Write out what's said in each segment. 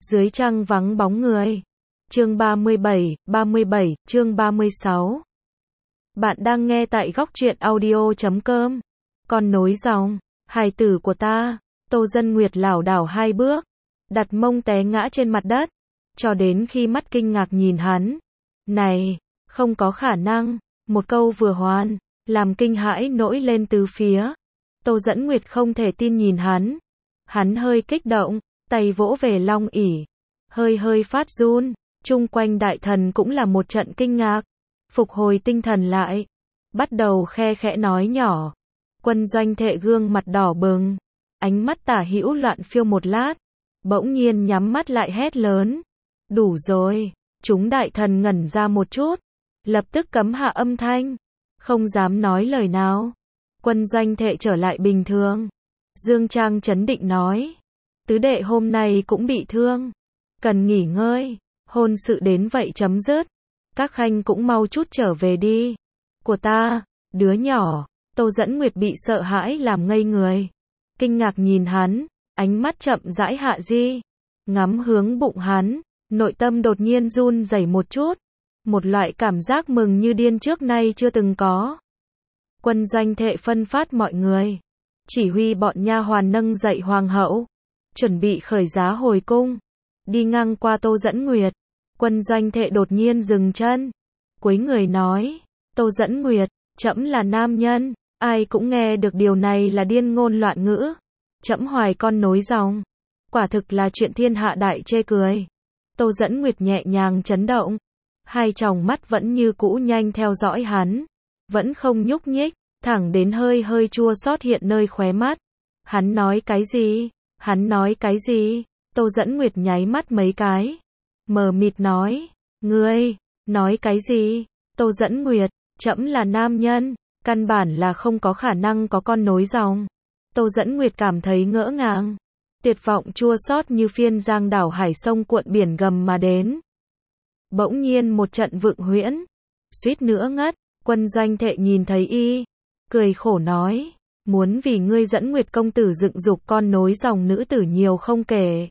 Dưới trăng vắng bóng người. Chương 37, chương 36. Bạn đang nghe tại góc truyện audio.com. Con nối dòng, hài tử của ta. Tô Dân Nguyệt lảo đảo hai bước, đặt mông té ngã trên mặt đất, cho đến khi mắt kinh ngạc nhìn hắn. Này, không có khả năng, một câu vừa hoàn, làm kinh hãi nổi lên từ phía. Tô Dẫn Nguyệt không thể tin nhìn hắn. Hắn hơi kích động, tay vỗ về long ỷ, hơi phát run, chung quanh đại thần cũng là một trận kinh ngạc, phục hồi tinh thần lại, bắt đầu khe khẽ nói nhỏ. Quân Doanh Thệ gương mặt đỏ bừng, ánh mắt tả hữu loạn phiêu một lát, bỗng nhiên nhắm mắt lại hét lớn. Đủ rồi, chúng đại thần ngẩn ra một chút, lập tức cấm hạ âm thanh, không dám nói lời nào. Quân Doanh Thệ trở lại bình thường. Dương Trang trấn định nói, tứ đệ hôm nay cũng bị thương, cần nghỉ ngơi, hôn sự đến vậy chấm dứt, các khanh cũng mau chút trở về đi. Của ta, đứa nhỏ. Tô Dẫn Nguyệt bị sợ hãi làm ngây người, kinh ngạc nhìn hắn, ánh mắt chậm rãi hạ di, ngắm hướng bụng hắn, nội tâm đột nhiên run rẩy một chút, một loại cảm giác mừng như điên trước nay chưa từng có. Quân Doanh Thệ phân phát mọi người, chỉ huy bọn nha hoàn nâng dậy hoàng hậu, chuẩn bị khởi giá hồi cung. Đi ngang qua Tô Dẫn Nguyệt, Quân Doanh Thệ đột nhiên dừng chân, cúi người nói, Tô Dẫn Nguyệt, trẫm là nam nhân, ai cũng nghe được điều này là điên ngôn loạn ngữ. Trẫm hoài con nối dòng, quả thực là chuyện thiên hạ đại chê cười. Tô Dẫn Nguyệt nhẹ nhàng chấn động, hai tròng mắt vẫn như cũ nhanh theo dõi hắn, vẫn không nhúc nhích, thẳng đến hơi chua xót hiện nơi khóe mắt. Hắn nói cái gì? Hắn nói cái gì? Tô Dẫn Nguyệt nháy mắt mấy cái, mờ mịt nói, ngươi nói cái gì? Tô Dẫn Nguyệt, trẫm là nam nhân, căn bản là không có khả năng có con nối dòng. Tô Dẫn Nguyệt cảm thấy ngỡ ngàng, tuyệt vọng chua xót như phiên giang đảo hải sông cuộn biển gầm mà đến. Bỗng nhiên một trận vượng huyễn, suýt nữa ngất. Quân Doanh Thệ nhìn thấy y, cười khổ nói, muốn vì ngươi Dẫn Nguyệt công tử dựng dục con nối dòng nữ tử nhiều không kể.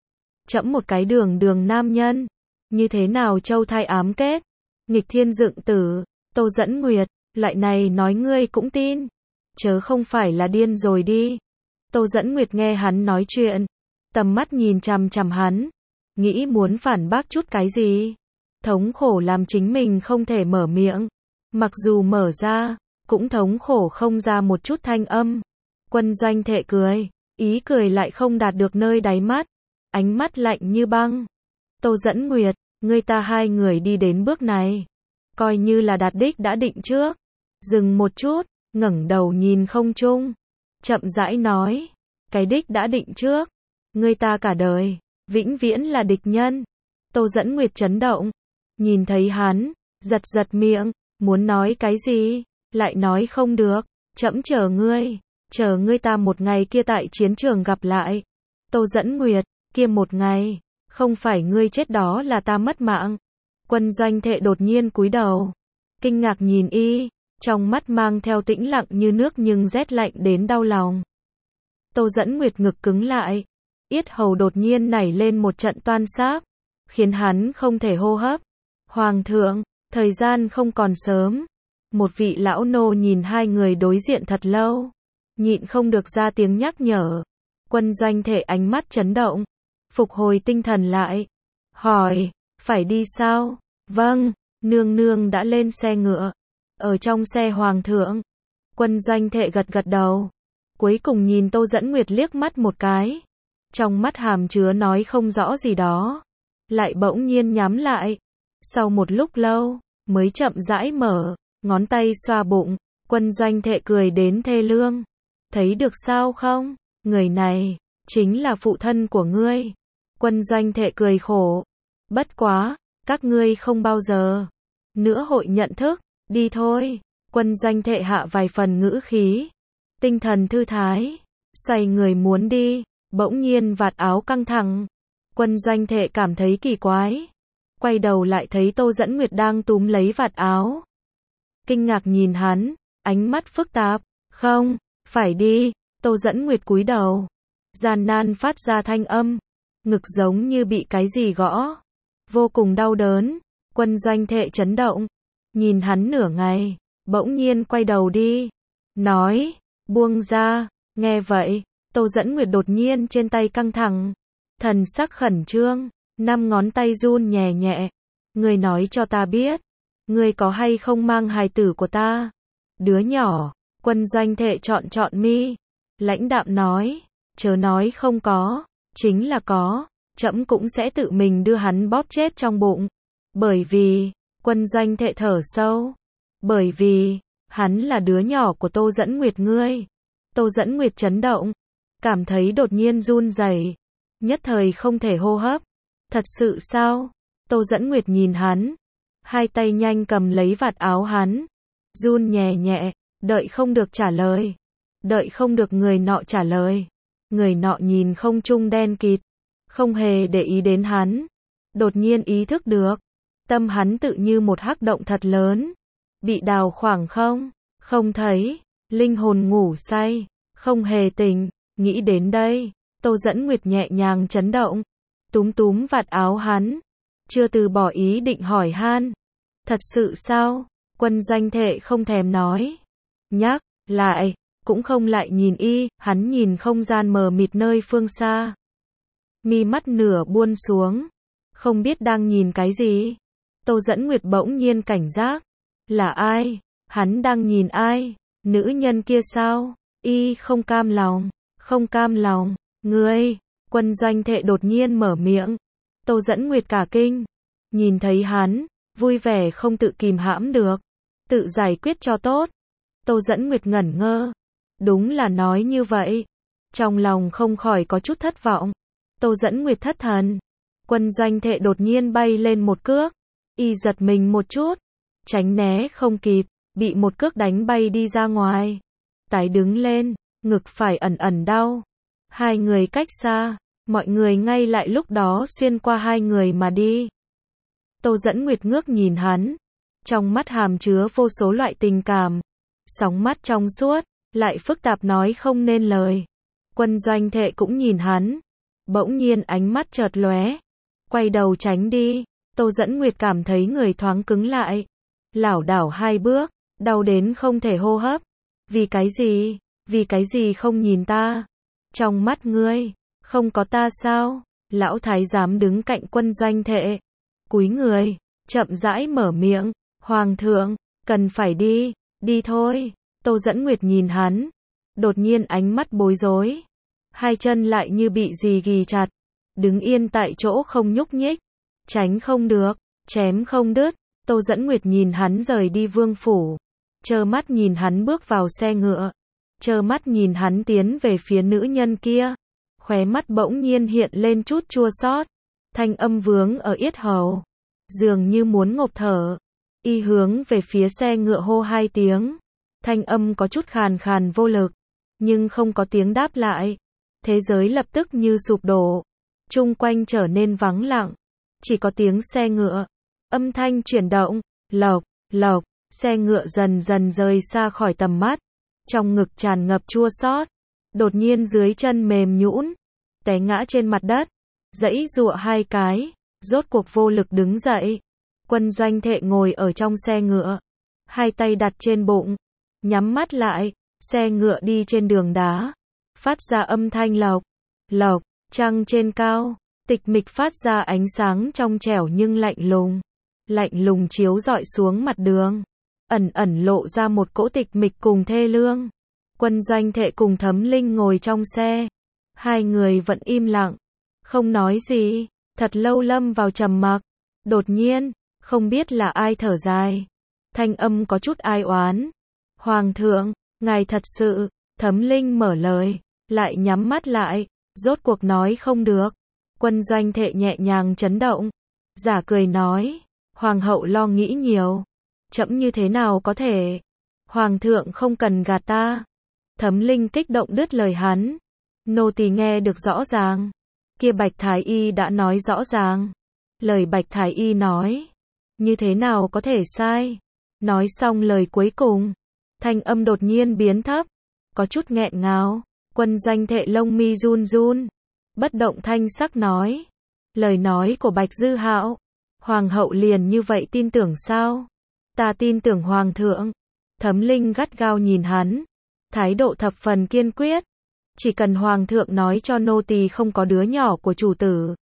Trẫm một cái đường nam nhân, như thế nào châu thai ám kết, nghịch thiên dựng tử. Tô Dẫn Nguyệt, loại này nói ngươi cũng tin, chớ không phải là điên rồi đi. Tô Dẫn Nguyệt nghe hắn nói chuyện, tầm mắt nhìn chằm chằm hắn, nghĩ muốn phản bác chút cái gì, thống khổ làm chính mình không thể mở miệng, mặc dù mở ra, cũng thống khổ không ra một chút thanh âm. Quân Doanh Thệ cười, ý cười lại không đạt được nơi đáy mắt, ánh mắt lạnh như băng. Tô Dẫn Nguyệt, ngươi ta hai người đi đến bước này, coi như là đạt đích đã định trước. Dừng một chút, ngẩng đầu nhìn không trung, chậm rãi nói, cái đích đã định trước, ngươi ta cả đời, vĩnh viễn là địch nhân. Tô Dẫn Nguyệt chấn động, nhìn thấy hắn, giật miệng, muốn nói cái gì, lại nói không được, trẫm chờ ngươi ta một ngày kia tại chiến trường gặp lại. Tô Dẫn Nguyệt, kia một ngày, không phải ngươi chết đó là ta mất mạng. Quân Doanh Thệ đột nhiên cúi đầu, kinh ngạc nhìn y, trong mắt mang theo tĩnh lặng như nước nhưng rét lạnh đến đau lòng. Tô Dẫn Nguyệt ngực cứng lại, yết hầu đột nhiên nảy lên một trận toan sáp, khiến hắn không thể hô hấp. Hoàng thượng, thời gian không còn sớm. Một vị lão nô nhìn hai người đối diện thật lâu, nhịn không được ra tiếng nhắc nhở. Quân Doanh Thệ ánh mắt chấn động, phục hồi tinh thần lại, hỏi, phải đi sao? Vâng, nương nương đã lên xe ngựa, ở trong xe hoàng thượng. Quân Doanh Thệ gật đầu, cuối cùng nhìn Tô Dẫn Nguyệt liếc mắt một cái, trong mắt hàm chứa nói không rõ gì đó, lại bỗng nhiên nhắm lại. Sau một lúc lâu, mới chậm rãi mở, ngón tay xoa bụng. Quân Doanh Thệ cười đến thê lương, thấy được sao không? Người này chính là phụ thân của ngươi. Quân Doanh Thệ cười khổ, bất quá, các ngươi không bao giờ nữa hội nhận thức, đi thôi. Quân Doanh Thệ hạ vài phần ngữ khí, tinh thần thư thái, xoay người muốn đi, bỗng nhiên vạt áo căng thẳng. Quân Doanh Thệ cảm thấy kỳ quái, quay đầu lại thấy Tô Dẫn Nguyệt đang túm lấy vạt áo, kinh ngạc nhìn hắn, ánh mắt phức tạp. Không, phải đi. Tô Dẫn Nguyệt cúi đầu, gian nan phát ra thanh âm, ngực giống như bị cái gì gõ, vô cùng đau đớn. Quân Doanh Thệ chấn động, nhìn hắn nửa ngày, bỗng nhiên quay đầu đi, nói, buông ra. Nghe vậy, Tô Dẫn Nguyệt đột nhiên trên tay căng thẳng, thần sắc khẩn trương, 5 ngón tay run nhẹ nhẹ. Ngươi nói cho ta biết, ngươi có hay không mang hài tử của ta? Đứa nhỏ. Quân Doanh Thệ trọn mi, lãnh đạm nói, chớ nói không có, chính là có, trẫm cũng sẽ tự mình đưa hắn bóp chết trong bụng. Bởi vì, Quân Doanh Thệ thở sâu, bởi vì, hắn là đứa nhỏ của Tô Dẫn Nguyệt ngươi. Tô Dẫn Nguyệt chấn động, cảm thấy đột nhiên run rẩy, nhất thời không thể hô hấp. Thật sự sao? Tô Dẫn Nguyệt nhìn hắn, hai tay nhanh cầm lấy vạt áo hắn, run nhẹ nhẹ, đợi không được trả lời. Đợi không được người nọ trả lời. Người nọ nhìn không trung đen kịt, không hề để ý đến hắn. Đột nhiên ý thức được, tâm hắn tự như một hắc động thật lớn, bị đào khoảng không thấy, linh hồn ngủ say, không hề tỉnh. Nghĩ đến đây, Tô Dẫn Nguyệt nhẹ nhàng chấn động, túm túm vạt áo hắn, chưa từ bỏ ý định hỏi han. Thật sự sao? Quân Doanh Thệ không thèm nói, nhắc lại, cũng không lại nhìn y, hắn nhìn không gian mờ mịt nơi phương xa. Mi mắt nửa buông xuống, không biết đang nhìn cái gì. Tô Dẫn Nguyệt bỗng nhiên cảnh giác, là ai? Hắn đang nhìn ai? Nữ nhân kia sao? Y không cam lòng, ngươi. Quân Doanh Thệ đột nhiên mở miệng. Tô Dẫn Nguyệt cả kinh, nhìn thấy hắn, vui vẻ không tự kìm hãm được, tự giải quyết cho tốt. Tô Dẫn Nguyệt ngẩn ngơ, đúng là nói như vậy, trong lòng không khỏi có chút thất vọng. Tô Dẫn Nguyệt thất thần, Quân Doanh Thệ đột nhiên bay lên một cước, y giật mình một chút, tránh né không kịp, bị một cước đánh bay đi ra ngoài. Tái đứng lên, ngực phải ẩn ẩn đau. Hai người cách xa, mọi người ngay lại lúc đó xuyên qua hai người mà đi. Tô Dẫn Nguyệt ngước nhìn hắn, trong mắt hàm chứa vô số loại tình cảm, sóng mắt trong suốt, lại phức tạp nói không nên lời. Quân Doanh Thệ cũng nhìn hắn, bỗng nhiên ánh mắt chợt lóe, quay đầu tránh đi. Tô Dẫn Nguyệt cảm thấy người thoáng cứng lại, lảo đảo hai bước, đau đến không thể hô hấp. Vì cái gì không nhìn ta? Trong mắt ngươi, không có ta sao? Lão thái giám đứng cạnh Quân Doanh Thệ, cúi người, chậm rãi mở miệng, Hoàng thượng, cần phải đi thôi. Tô Dẫn Nguyệt nhìn hắn, đột nhiên ánh mắt bối rối, hai chân lại như bị gì ghì chặt, đứng yên tại chỗ không nhúc nhích, tránh không được, chém không đứt. Tô Dẫn Nguyệt nhìn hắn rời đi vương phủ, trơ mắt nhìn hắn bước vào xe ngựa, trơ mắt nhìn hắn tiến về phía nữ nhân kia, khóe mắt bỗng nhiên hiện lên chút chua xót, thanh âm vướng ở yết hầu, dường như muốn ngộp thở. Y hướng về phía xe ngựa hô hai tiếng, thanh âm có chút khàn khàn vô lực, nhưng không có tiếng đáp lại. Thế giới lập tức như sụp đổ, chung quanh trở nên vắng lặng, chỉ có tiếng xe ngựa, âm thanh chuyển động, lộc, lộc, xe ngựa dần dần rời xa khỏi tầm mắt, trong ngực tràn ngập chua xót, đột nhiên dưới chân mềm nhũn, té ngã trên mặt đất, giãy giụa hai cái, rốt cuộc vô lực đứng dậy. Quân Doanh Thệ ngồi ở trong xe ngựa, hai tay đặt trên bụng, nhắm mắt lại, xe ngựa đi trên đường đá, phát ra âm thanh lộc, lộc, trăng trên cao, tịch mịch phát ra ánh sáng trong trẻo nhưng lạnh lùng chiếu rọi xuống mặt đường, ẩn ẩn lộ ra một cỗ tịch mịch cùng thê lương. Quân Doanh Thệ cùng Thấm Linh ngồi trong xe, hai người vẫn im lặng, không nói gì, thật lâu lâm vào trầm mặc. Đột nhiên, không biết là ai thở dài, thanh âm có chút ai oán. Hoàng thượng, ngài thật sự. Thấm Linh mở lời, lại nhắm mắt lại, rốt cuộc nói không được. Quân Doanh Thệ nhẹ nhàng chấn động, giả cười nói, Hoàng hậu lo nghĩ nhiều, trẫm như thế nào có thể. Hoàng thượng không cần gạt ta. Thấm Linh kích động đứt lời hắn, nô tỳ nghe được rõ ràng, kia Bạch Thái Y đã nói rõ ràng. Lời Bạch Thái Y nói, như thế nào có thể sai. Nói xong lời cuối cùng, thanh âm đột nhiên biến thấp, có chút nghẹn ngào. Quân Doanh Thệ lông mi run run, bất động thanh sắc nói. Lời nói của Bạch Dư Hạo, hoàng hậu liền như vậy tin tưởng sao? Ta tin tưởng hoàng thượng. Thấm Linh gắt gao nhìn hắn, thái độ thập phần kiên quyết. Chỉ cần hoàng thượng nói cho nô tỳ không có đứa nhỏ của chủ tử,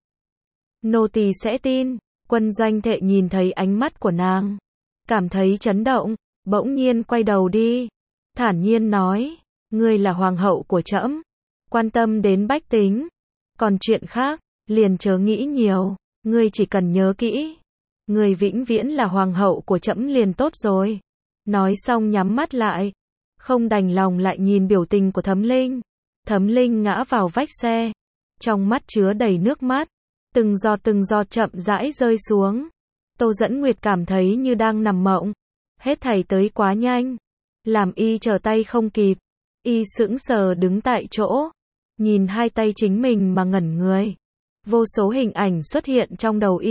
nô tỳ sẽ tin. Quân Doanh Thệ nhìn thấy ánh mắt của nàng, cảm thấy chấn động, bỗng nhiên quay đầu đi, thản nhiên nói, ngươi là hoàng hậu của trẫm, quan tâm đến bách tính, còn chuyện khác, liền chớ nghĩ nhiều, ngươi chỉ cần nhớ kỹ, ngươi vĩnh viễn là hoàng hậu của trẫm liền tốt rồi. Nói xong nhắm mắt lại, không đành lòng lại nhìn biểu tình của Thấm Linh. Thấm Linh ngã vào vách xe, trong mắt chứa đầy nước mắt, từng giọt chậm rãi rơi xuống. Tô Dẫn Nguyệt cảm thấy như đang nằm mộng, hết thảy tới quá nhanh, làm y trở tay không kịp, y sững sờ đứng tại chỗ, nhìn hai tay chính mình mà ngẩn người. Vô số hình ảnh xuất hiện trong đầu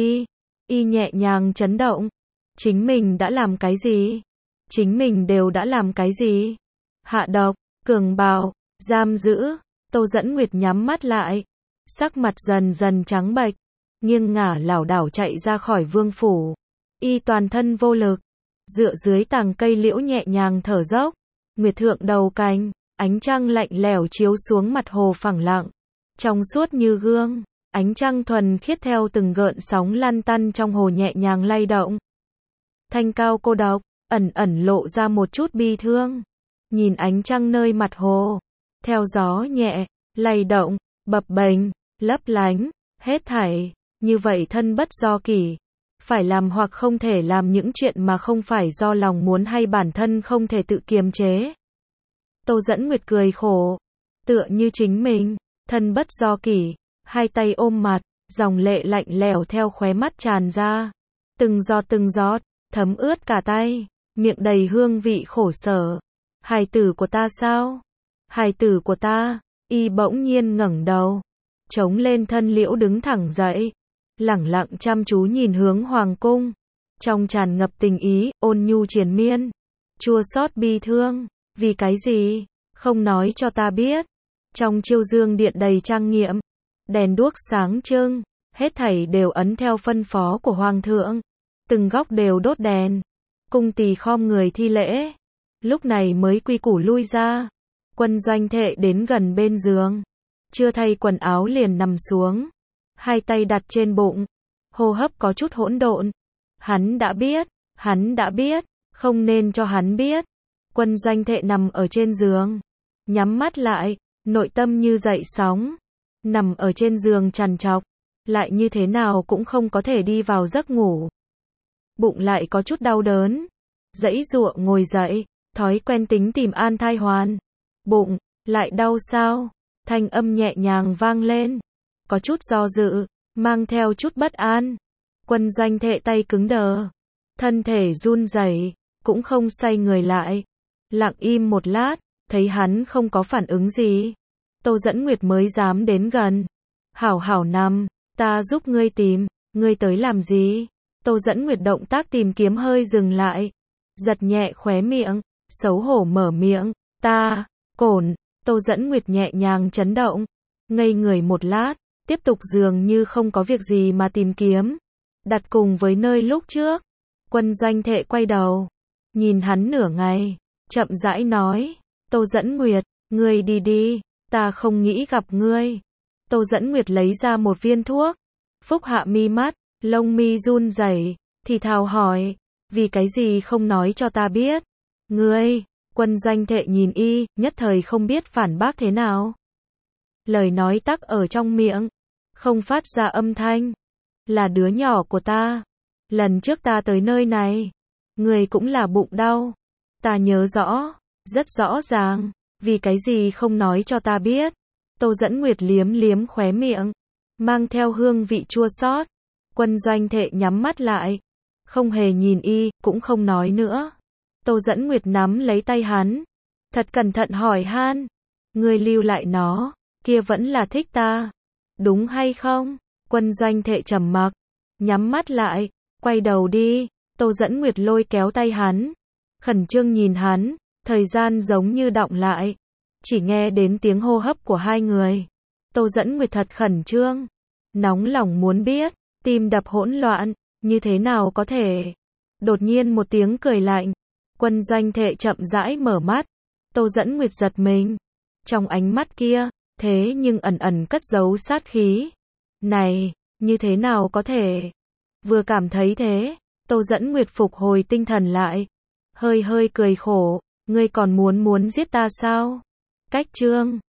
y nhẹ nhàng chấn động, chính mình đã làm cái gì? Chính mình đều đã làm cái gì? Hạ độc, cường bạo, giam giữ. Tô Dẫn Nguyệt nhắm mắt lại, sắc mặt dần dần trắng bệch, nghiêng ngả lảo đảo chạy ra khỏi vương phủ. Y toàn thân vô lực, dựa dưới tàng cây liễu nhẹ nhàng thở dốc. Nguyệt thượng đầu cành, ánh trăng lạnh lẽo chiếu xuống mặt hồ phẳng lặng, trong suốt như gương, ánh trăng thuần khiết theo từng gợn sóng lăn tăn trong hồ nhẹ nhàng lay động. Thanh cao cô độc, ẩn ẩn lộ ra một chút bi thương, nhìn ánh trăng nơi mặt hồ, theo gió nhẹ, lay động, bập bềnh, lấp lánh, hết thảy, như vậy thân bất do kỷ, phải làm hoặc không thể làm những chuyện mà không phải do lòng muốn hay bản thân không thể tự kiềm chế. Tô Dẫn Nguyệt cười khổ, tựa như chính mình, thân bất do kỷ, hai tay ôm mặt, dòng lệ lạnh lẽo theo khóe mắt tràn ra, từng giọt, thấm ướt cả tay, miệng đầy hương vị khổ sở. Hài tử của ta sao? Hài tử của ta. Y bỗng nhiên ngẩng đầu, chống lên thân liễu đứng thẳng dậy, lẳng lặng chăm chú nhìn hướng hoàng cung, trong tràn ngập tình ý, ôn nhu triền miên, chua xót bi thương. Vì cái gì? Không nói cho ta biết. Trong chiêu dương điện đầy trang nghiêm, đèn đuốc sáng trưng, hết thảy đều ấn theo phân phó của hoàng thượng, từng góc đều đốt đèn. Cung tỳ khom người thi lễ, lúc này mới quy củ lui ra. Quân Doanh Thệ đến gần bên giường, chưa thay quần áo liền nằm xuống, hai tay đặt trên bụng, hô hấp có chút hỗn độn. Hắn đã biết, không nên cho hắn biết. Quân Doanh Thệ nằm ở trên giường, nhắm mắt lại, nội tâm như dậy sóng, nằm ở trên giường trằn trọc, lại như thế nào cũng không có thể đi vào giấc ngủ. Bụng lại có chút đau đớn, giãy giụa ngồi dậy, thói quen tính tìm An Thai Hoàn. Bụng, lại đau sao? Thanh âm nhẹ nhàng vang lên, có chút do dự, mang theo chút bất an. Quân Doanh Thệ tay cứng đờ, thân thể run rẩy, cũng không xoay người lại, lặng im một lát, thấy hắn không có phản ứng gì, Tô Dẫn Nguyệt mới dám đến gần. Hảo hảo nằm, ta giúp ngươi tìm. Ngươi tới làm gì? Tô Dẫn Nguyệt động tác tìm kiếm hơi dừng lại, giật nhẹ khóe miệng, xấu hổ mở miệng, ta, cổn. Tô Dẫn Nguyệt nhẹ nhàng chấn động, ngây người một lát, tiếp tục dường như không có việc gì mà tìm kiếm, đặt cùng với nơi lúc trước. Quân Doanh Thệ quay đầu, nhìn hắn nửa ngày, chậm rãi nói, Tô Dẫn Nguyệt, ngươi đi đi, ta không nghĩ gặp ngươi. Tô Dẫn Nguyệt lấy ra một viên thuốc, phúc hạ mi mắt, lông mi run rẩy, thì thào hỏi, vì cái gì không nói cho ta biết? Ngươi, Quân Doanh Thệ nhìn y, nhất thời không biết phản bác thế nào. Lời nói tắc ở trong miệng, không phát ra âm thanh. Là đứa nhỏ của ta. Lần trước ta tới nơi này, người cũng là bụng đau. Ta nhớ rõ, rất rõ ràng, vì cái gì không nói cho ta biết. Tô Dẫn Nguyệt liếm liếm khóe miệng, mang theo hương vị chua xót. Quân Doanh Thệ nhắm mắt lại, không hề nhìn y, cũng không nói nữa. Tô Dẫn Nguyệt nắm lấy tay hắn, thật cẩn thận hỏi han, ngươi lưu lại nó, kia vẫn là thích ta, đúng hay không? Quân Doanh Thệ trầm mặc, nhắm mắt lại, quay đầu đi. Tô Dẫn Nguyệt lôi kéo tay hắn, khẩn trương nhìn hắn, thời gian giống như đọng lại, chỉ nghe đến tiếng hô hấp của hai người. Tô Dẫn Nguyệt thật khẩn trương, nóng lòng muốn biết, tim đập hỗn loạn, như thế nào có thể. Đột nhiên một tiếng cười lạnh, Quân Doanh Thệ chậm rãi mở mắt, Tô Dẫn Nguyệt giật mình, trong ánh mắt kia, thế nhưng ẩn ẩn cất giấu sát khí. Này, như thế nào có thể? Vừa cảm thấy thế, Tô Dẫn Nguyệt phục hồi tinh thần lại, hơi hơi cười khổ, ngươi còn muốn giết ta sao? Cách chương